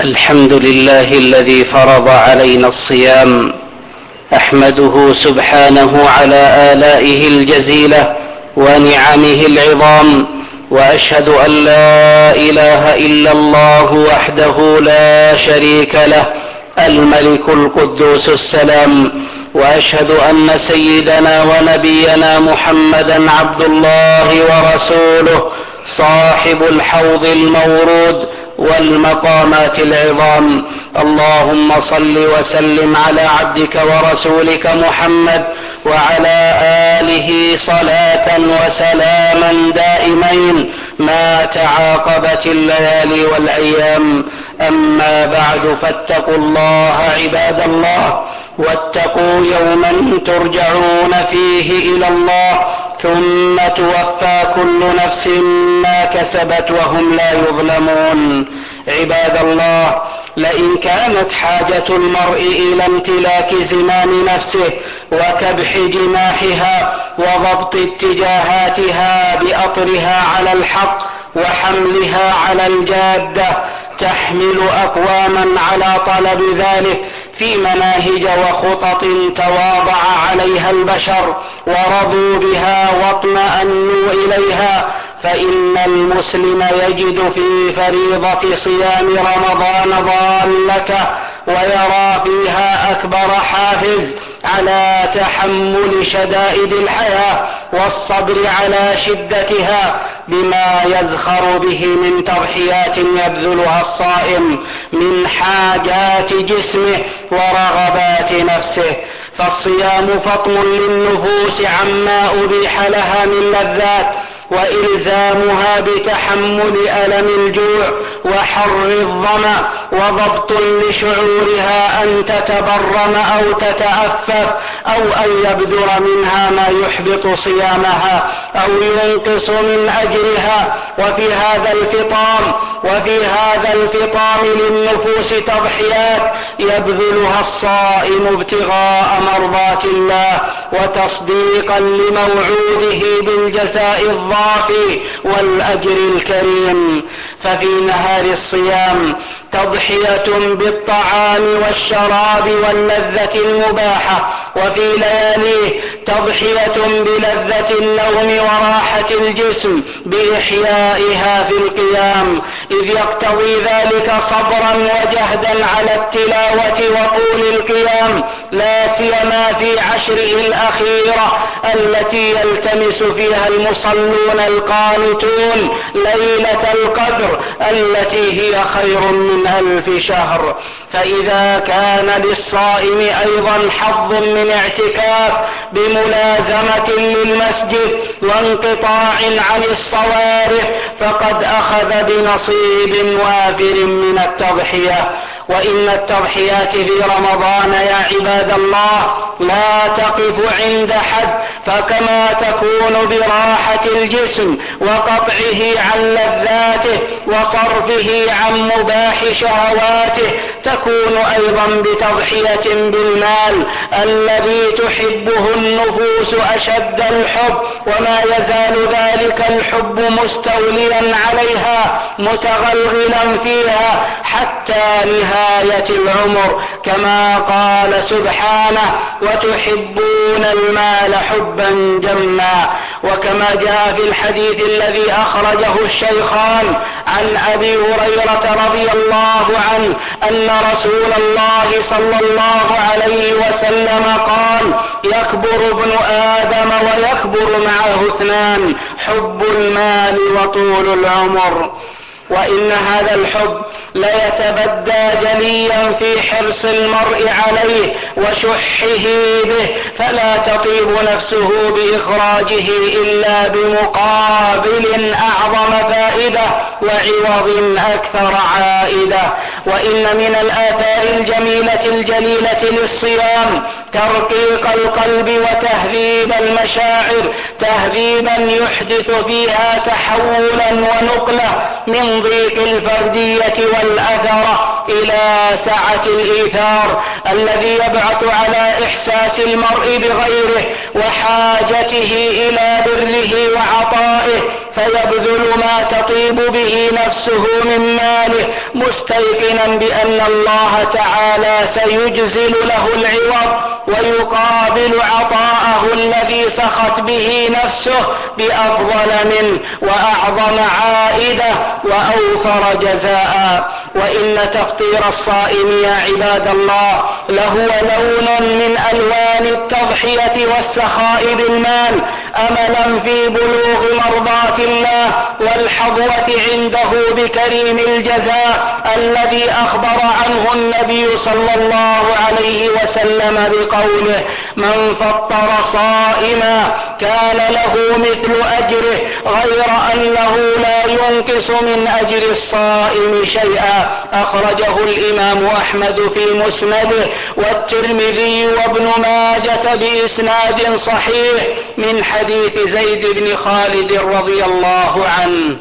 الحمد لله الذي فرض علينا الصيام، أحمده سبحانه على آلائه الجزيلة ونعمه العظام، وأشهد أن لا إله إلا الله وحده لا شريك له الملك القدوس السلام، وأشهد أن سيدنا ونبينا محمدا عبد الله ورسوله صاحب الحوض المورود والمقامات العظام. اللهم صل وسلم على عبدك ورسولك محمد وعلى آله صلاة وسلاما دائمين ما تعاقبت الليالي والأيام. أما بعد، فاتقوا الله عباد الله، واتقوا يوما ترجعون فيه إلى الله ثم توفى كل نفس ما كسبت وهم لا يظلمون. عباد الله، لئن كانت حاجة المرء إلى امتلاك زمام نفسه وكبح جناحها وضبط اتجاهاتها بأطرها على الحق وحملها على الجادة، تحمل أقواما على طلب ذلك في مناهج وخطط تواضع عليها البشر ورضوا بها واطمأنوا إليها، فإن المسلم يجد في فريضة صيام رمضان ضالته، ويرى فيها أكبر حافز على تحمل شدائد الحياة والصبر على شدتها، بما يزخر به من تضحيات يبذلها الصائم من حاجات جسمه ورغبات نفسه. فالصيام فطم للنفوس عما أبيح لها من لذات، وإلزامها بتحمل ألم الجوع وحر الظمأ، وضبط لشعورها أن تتبرم أو تتأفف أو أن يبدر منها ما يحبط صيامها أو ينقص من أجرها. وفي هذا الفطام للنفوس تضحيات يبذلها الصائم ابتغاء مرضات الله وتصديقا لموعوده بالجزاء الضافي والأجر الكريم. ففي نهار الصيام تضحية بالطعام والشراب واللذة المباحة، وفي لياليه تضحية بلذة النوم وراحة الجسم بإحيائها في القيام، إذ يقتضي ذلك صبرا وجهدا على التلاوة وطول القيام، لا سيما في عشره الأخيرة التي يلتمس فيها المصلون القانتون ليلة القدر التي هي خير من 1000 شهر. فإذا كان للصائم أيضا حظ من اعتكاف بملازمة للمسجد وانقطاع عن الصوارف، فقد أخذ بنصيب وافر من التضحية. وإن التضحيات في رمضان يا عباد الله لا تقف عند حد، فكما تكون براحة الجسم وقطعه عن لذاته وصرفه عن مباح شهواته، تكون أيضا بتضحية بالمال الذي تحبه النفوس أشد الحب، وما يزال ذلك الحب مستوليا عليها متغلغلا فيها حتى نهاية العمر، كما قال سبحانه: وتحبون المال حبا جما. وكما جاء في الحديث الذي أخرجه الشيخان عن أبي هريرة رضي الله عنه أن رسول الله صلى الله عليه وسلم قال: يكبر ابن آدم ويكبر معه 2: حب المال وطول العمر. وإن هذا الحب ليتبدى جليا في حرص المرء عليه وشحه به، فلا تطيب نفسه بإخراجه إلا بمقابل أعظم فائدة وعوض أكثر عائدة. وإن من الآثار الجميلة الجليلة للصيام ترقيق القلب وتهذيب المشاعر، تهذيبا يحدث فيها تحولا ونقلة من ضيق الفردية والأثرة إلى سعة الإيثار الذي يبعث على إحساس المرء بغيره وحاجته إلى بره وعطائه، فيبذل ما تطيب به نفسه من ماله، مستيقنا بأن الله تعالى سيجزل له العوض ويقابل عطاءه الذي سخت به نفسه بأفضل منه وأعظم عائدة وأوفر جزاء. وإن تفطير الصائم يا عباد الله لهو لون من ألوان التضحية والسخاء بالمال، أملا في بلوغ مرضاة الله والحظوة عنده بكريم الجزاء الذي أخبر عنه النبي صلى الله عليه وسلم بقوله: من فطر صائما كان له مثل أجره غير أنه لا ينقص من أجر الصائم شيئا. أخرجه الإمام أحمد في مسنده والترمذي وابن ماجة بإسناد صحيح من حديث زيد بن خالد رضي الله عنه.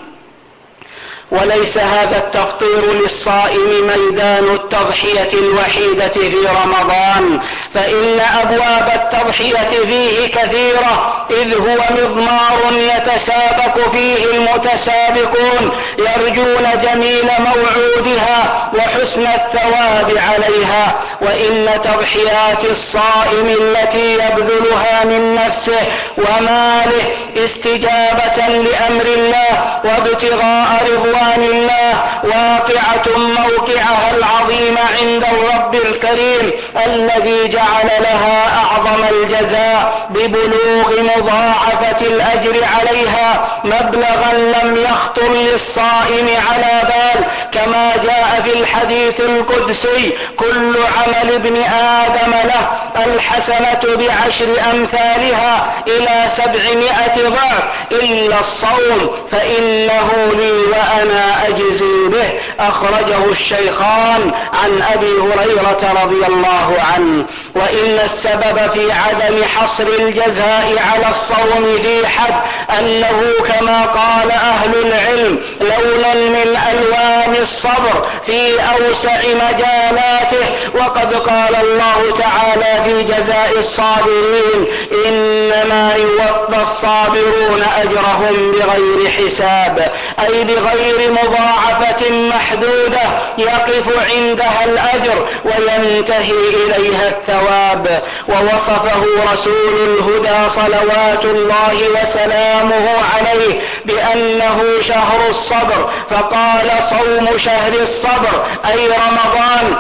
وليس هذا التفطير للصائم ميدان التضحية الوحيدة في رمضان، فإن أبواب التضحية فيه كثيرة، إذ هو مضمار يتسابق فيه المتسابقون يرجون جميل موعودها وحسن الثواب عليها. وإن تضحيات الصائم التي يبذلها من نفسه وماله استجابة لأمر الله وابتغاء رضوان الله واقعة موقعها العظيم عند الرب الكريم الذي جعل لها أعظم الجزاء ببلوغ مضاعفة الأجر عليها مبلغا لم يخطر للصائم على بال، كما جاء في الحديث القدسي: كل عمل ابن آدم له الحسنة ب10 أمثالها إلى 700 ضعف إلا الصوم فإنه لي وأنا أجزي به. أخرجه الشيخان عن أبي هريرة رضي الله عنه. وإن السبب في عدم حصر الجزاء على الصوم ذي حد أنه كما قال أهل العلم لونا من ألوان الصبر في أوسع مجالاته. وقد قال الله تعالى في جزاء الصابرين: إنما يوفى الصابرون أجرهم بغير حساب، أي بغير مضاعفة محدودة يقف عندها الأجر وينتهي إليها الثواب. ووصفه رسول الهدى صلوات الله وسلامه عليه بأنه شهر الصبر، فقال: صوم شهر الصبر أي رمضان،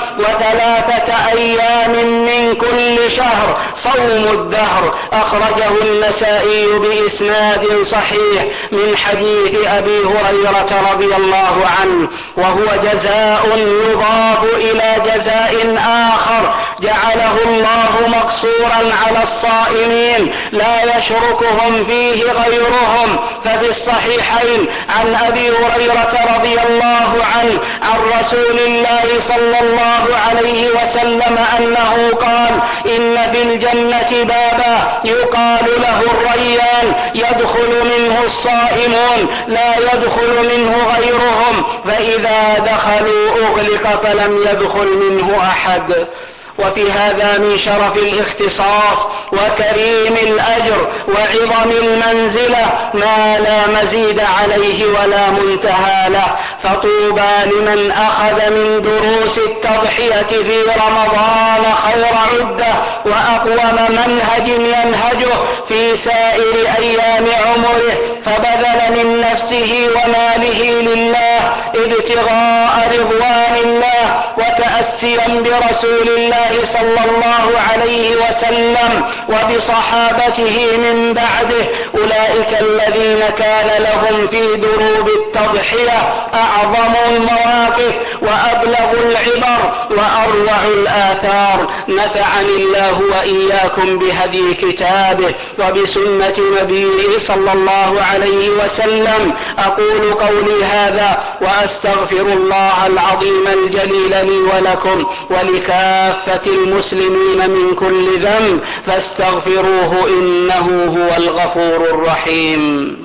و3 أيام من كل شهر صوم الدهر. أخرجه النسائي بإسناد صحيح من حديث أبي هريرة رضي الله عنه. وهو جزاء يضاف إلى جزاء آخر جعله الله مقصورا على الصائمين لا يشركهم فيه غيرهم. ففي الصحيحين عن أبي هريرة رضي الله عنه عن رسول الله صلى الله عليه وسلم أنه قال: إن في الجنة بابا يقال له الريان يدخل منه الصائمون لا يدخل منه غيرهم، فإذا دخلوا أغلق فلم يدخل منه أحد. وفي هذا من شرف الاختصاص وكريم الأجر وعظم المنزلة ما لا مزيد عليه ولا منتهى له. فطوبى لمن أخذ من دروس التضحية في رمضان خير عدة وأقوم منهج ينهجه في سائر أيام عمره، فبذل من نفسه وماله لله ابتغاء رضوان الله وتأسيا برسول الله صلى الله عليه وسلم وبصحابته من بعده. أولئك الذين كان لهم في دروب التضحية أعظم المواقف وأبلغ العبر وأروع الآثار. نفعني الله وإياكم بهدي كتابه وبسنة نبيه صلى الله عليه وسلم. أقول قولي هذا وأستغفر الله العظيم الجليل لي ولكم ولكافة المسلمين من كل ذنب فاستغفروه إنه هو الغفور الرحيم.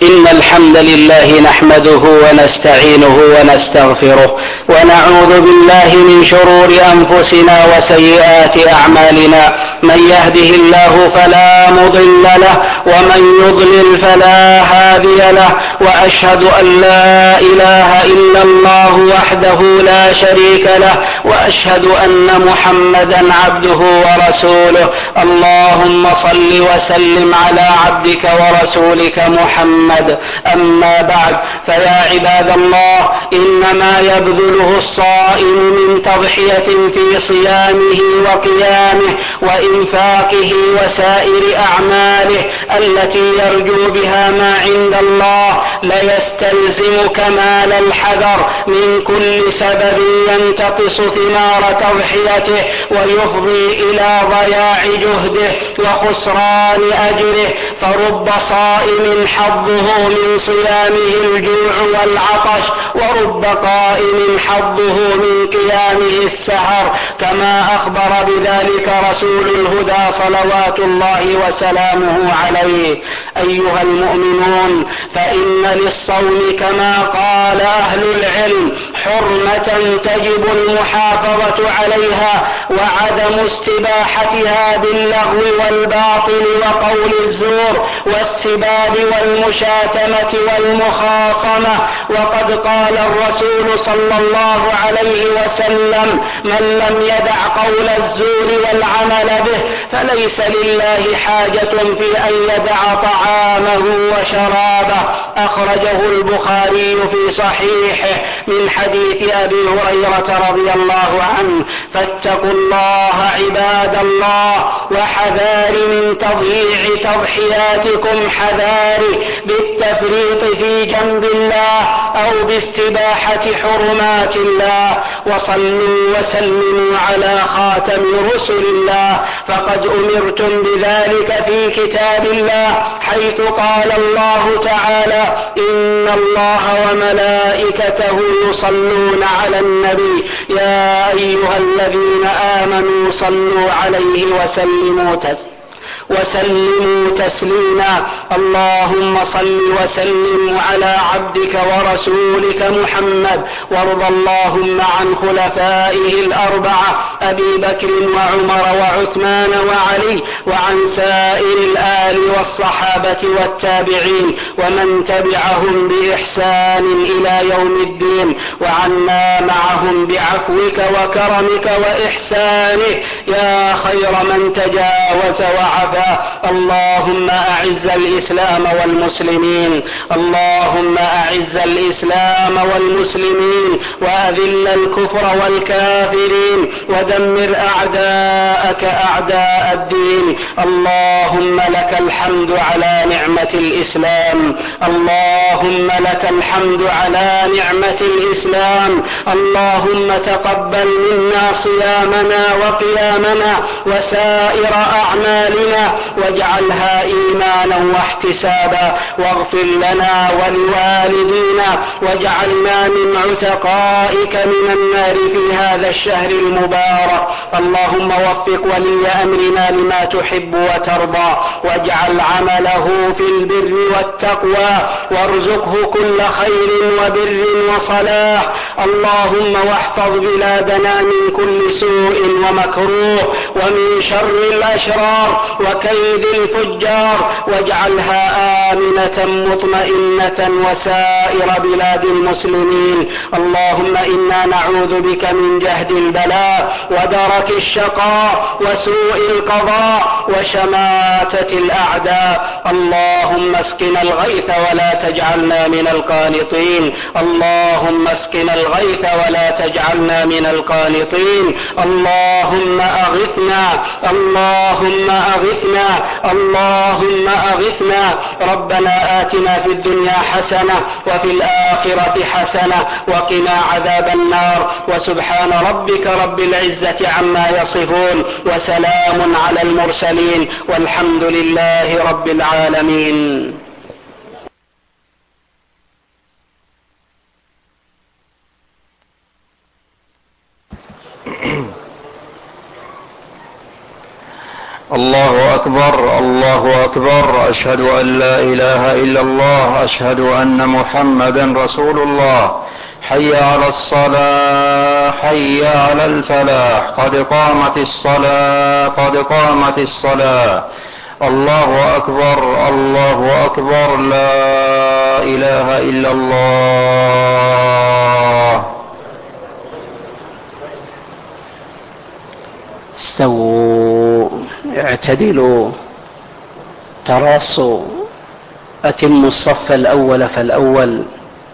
إن الحمد لله نحمده ونستعينه ونستغفره ونعوذ بالله من شرور أنفسنا وسيئات أعمالنا. من يهده الله فلا مضل له ومن يضلل فلا هادي له، وأشهد أن لا إله إلا الله وحده لا شريك له، وأشهد أن محمدا عبده ورسوله. اللهم صل وسلم على عبدك ورسولك محمد. أما بعد، فيا عباد الله، إنما يبذله الصائم من تضحية في صيامه وقيامه وإنفاقه وسائر أعماله التي يرجو بها ما عند الله ليستلزم كمال الحذر من كل سبب ينتقص ثمار تضحيته ويفضي إلى ضياع جهده وخسران أجره. فرب صائم حظه من صيامه الجوع والعطش، ورب قائم حظه من قيامه السهر، كما أخبر بذلك رسول الهدى صلوات الله وسلامه عليه. أيها المؤمنون، فإن للصوم كما قال أهل العلم حرمة تجب المحافظة عليها وعدم استباحتها باللغو والباطل وقول الزور والسباب والمشاتمة والمخاصمة. وقد قال الرسول صلى الله عليه وسلم: من لم يدع قول الزور والعمل به فليس لله حاجة في أن يدع طعامه وشرابه. أخرجه البخاري في صحيحه من حديث أبي هريرة رضي الله عنه. فاتقوا الله عباد الله، وحذار من تضييع تضحياتكم حذاري بالتفريط في جنب الله أو باستباحة حرمات الله. وصلوا وسلموا على خاتم رسل الله، فقد أمرتم بذلك في كتاب الله، حيث قال الله تعالى: إن الله وملائكته يصلون على النبي يا أيها الذين آمنوا صلوا عليه وسلموا تسليما. اللهم صل وسلم على عبدك ورسولك محمد، وارض اللهم عن خلفائه الأربعة أبي بكر وعمر وعثمان وعلي، وعن سائر الآل والصحابة والتابعين ومن تبعهم بإحسان إلى يوم الدين، وعنا معهم بعفوك وكرمك وإحسانك يا خير من تجاوز وعفا. اللهم أعز الإسلام والمسلمين، اللهم أعز الإسلام والمسلمين، وأذل الكفر والكافرين، ودمر أعداءك أعداء الدين. اللهم لك الحمد على نعمة الإسلام، اللهم لك الحمد على نعمة الإسلام. اللهم تقبل منا صيامنا وقيامنا وسائر أعمالنا، واجعلها إيمانا واحتسابا، واغفر لنا ولوالدينا، واجعلنا من عتقائك من النار في هذا الشهر المبارك. اللهم وفق ولي أمرنا لما تحب وترضى، واجعل عمله في البر والتقوى، وارزقه كل خير وبر وصلاح. اللهم واحفظ بلادنا من كل سوء ومكروه ومن شر الأشرار وكيد الفجار، واجعلها آمنة مطمئنة وسائر بلاد المسلمين. اللهم إنا نعوذ بك من جهد البلاء ودرك الشقاء وسوء القضاء وشماتة الأعداء. اللهم اسقنا الغيث ولا تجعلنا من القانطين، اللهم اسقنا الغيث ولا تجعلنا من القانطين. اللهم أغثنا، اللهم أغثنا، اللهم أغثنا. ربنا آتنا في الدنيا حسنة وفي الآخرة حسنة وقنا عذاب النار. وسبحان ربك رب العزة عما يصفون، وسلام على المرسلين، والحمد لله رب العالمين. الله أكبر الله أكبر. أشهد أن لا إله إلا الله. أشهد أن محمدا رسول الله. حي على الصلاة حي على الفلاح. قد قامت الصلاة قد قامت الصلاة. الله أكبر الله أكبر. لا إله إلا الله. استووا اعتدلوا تراصوا أتموا الصف الأول فالأول.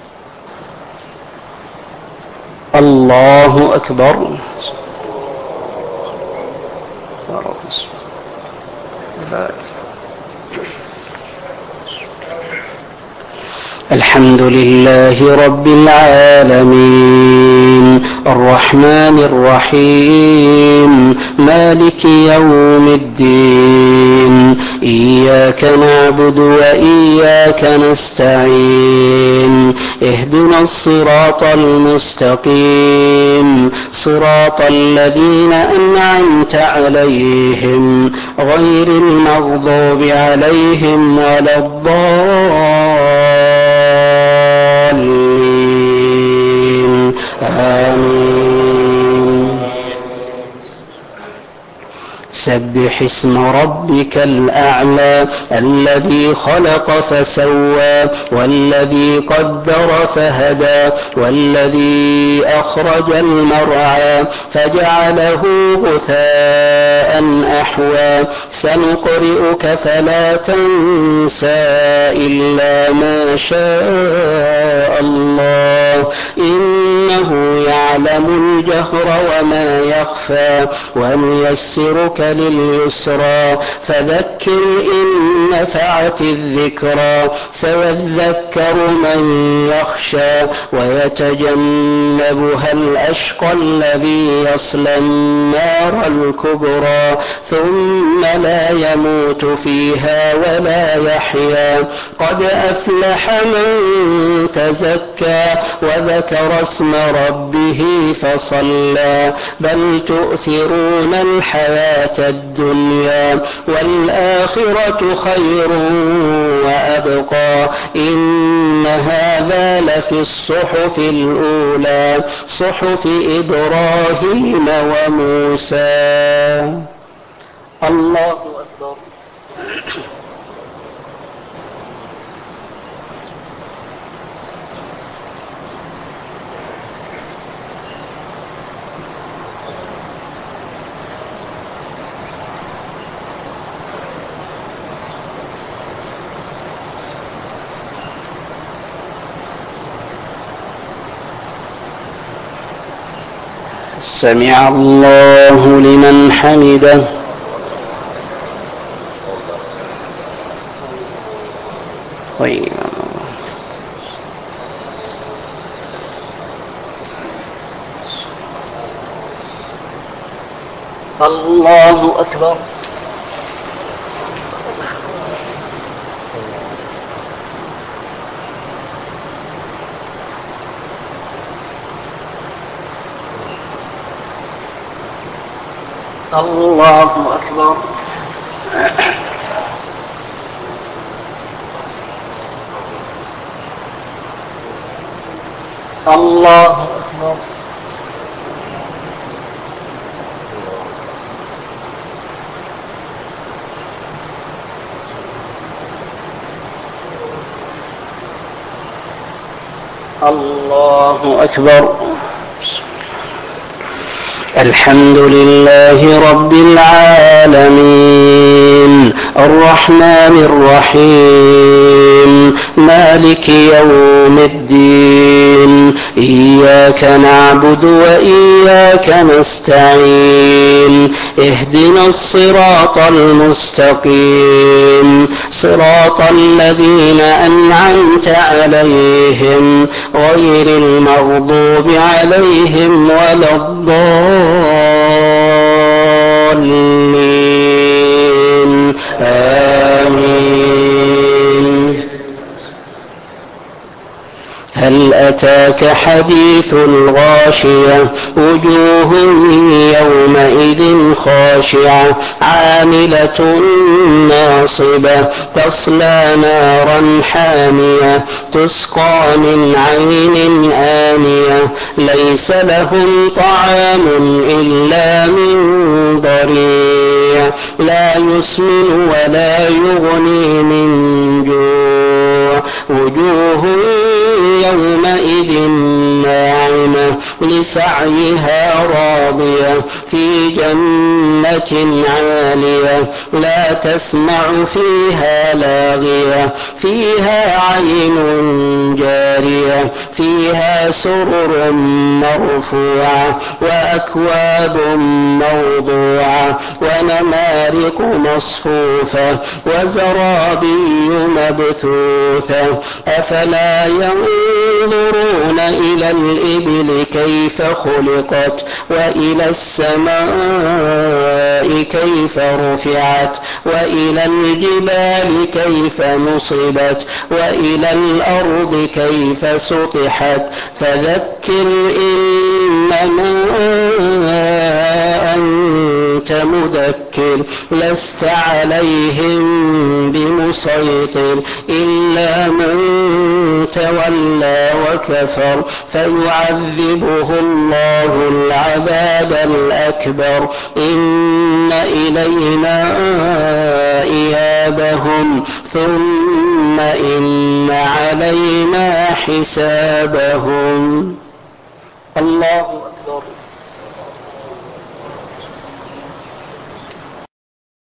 الله أكبر. الحمد لله رب العالمين الرحمن الرحيم مالك يوم الدين إياك نعبد وإياك نستعين اهدنا الصراط المستقيم صراط الذين أنعمت عليهم غير المغضوب عليهم ولا الضالين آمين. سبح اسم ربك الأعلى الذي خلق فسوى والذي قدر فهدى والذي أخرج المرعى فجعله غثاء أحوى. سنقرئك فلا تنسى إلا ما شاء الله إنه يعلم الجهر وما يخفى ونيسرك لليسرى فذكر إن نفعت الذكرى سيذكر من يخشى ويتجنبها الأشقى الذي يصلى النار الكبرى ثم لا يموت فيها ولا يحيا. قد أفلح من تزكى وذكر اسم ربه فصلى بل تؤثرون الحياة الدنيا والآخرة خير وأبقى. إن هذا لفي الصحف الأولى صحف إبراهيم وموسى. الله أكبر. سمع الله لمن حمده. طيب الله أكبر. الله أكبر. الله أكبر. الله أكبر. الحمد لله رب العالمين الرحمن الرحيم مالك يوم الدين إياك نعبد وإياك نستعين اهدنا الصراط المستقيم صراط الذين أنعمت عليهم غير المغضوب عليهم ولا الضالين آمين. هل أتاك حديث الغاشية وجوه يومئذ خاشعة عاملة ناصبة تصلى نارا حامية تسقى من عين آنية ليس لهم طعام إلا من ضريع لا يسمن ولا يغني من جوع وجوه يومئذ ناعمة لسعيها راضية في جنة عالية لا تسمع فيها لاغية فيها عين جارية فيها سرر مرفوعة وأكواب موضوعة ونمارق مصفوفة وزرابي مبثوثة أفلا ينظرون إلى الإبل كيف خلقت وإلى السماء كيف رفعت وإلى الجبال كيف نصبت وإلى الأرض كيف سطحت فذكر إنما أنت مذكر لست عليهم بمسيطر إلا من تولى وكفر فيعذبه الله العذاب الأكبر إن إلينا إيابهم ثم إن علينا حسابهم الله أكبر.